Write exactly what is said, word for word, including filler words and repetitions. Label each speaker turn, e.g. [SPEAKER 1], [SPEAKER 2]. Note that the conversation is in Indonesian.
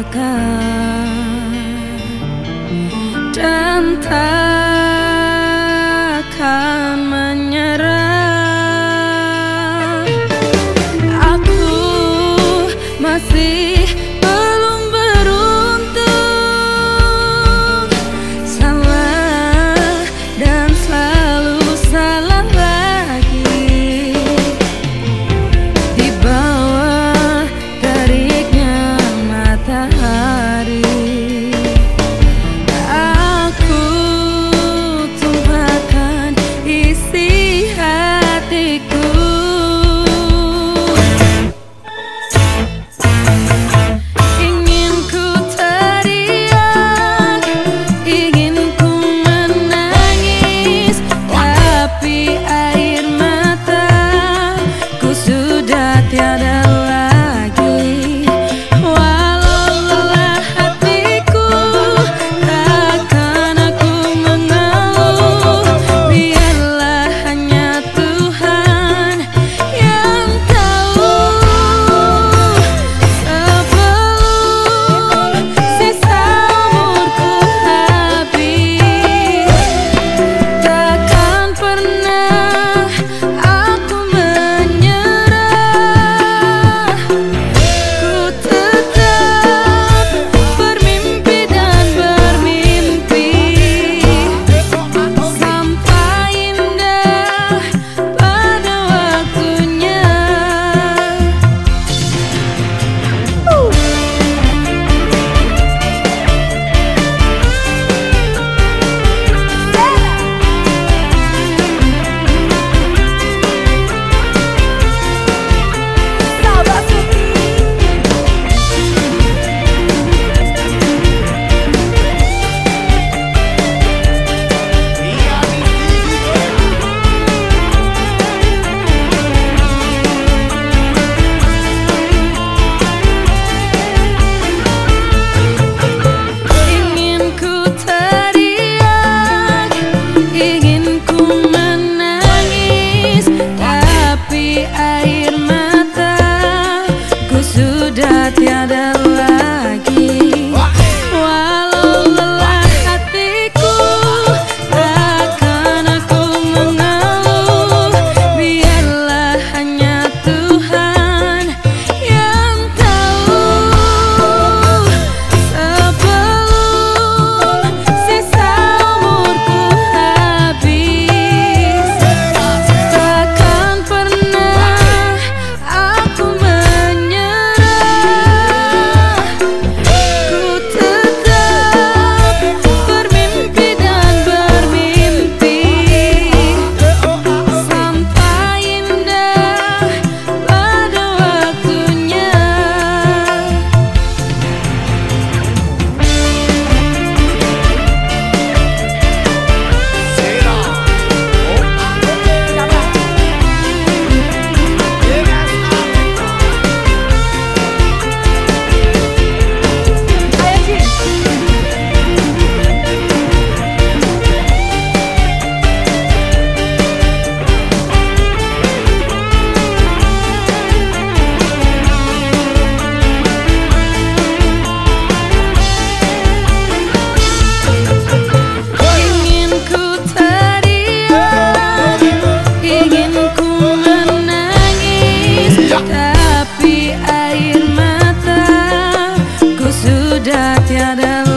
[SPEAKER 1] dekat dan takkan menyerah. Aku masih belum beruntung, salah dan selalu salah lagi. Di bawah teriknya matahari, aku tumpahkan isi hatiku. Ingin ku teriak, ingin ku menangis, tapi air mataku sudah tiada lagi. Walau lelah hatiku, takkan aku mengeluh. Biarlah hanya Tuhan yang tahu. Sebelum sisa umurku habis, takkan pernah aku menyerah. Ku tetap bermimpi dan bermimpi sampai indah pada waktunya. Ingin ku teriak, ingin ku menangis, tapi air mataku sudah tiada lagi. Walau lelah hatiku, takkan aku mengeluh. Biarlah hanya Tuhan yang tahu. Sebelum sisa umurku habis, takkan pernah aku menyerah. Ku tetap bermimpi dan bermimpi sampai indah pada waktunya. Ingin ku teriak, ingin ku menangis, tapi air mataku sudah tiada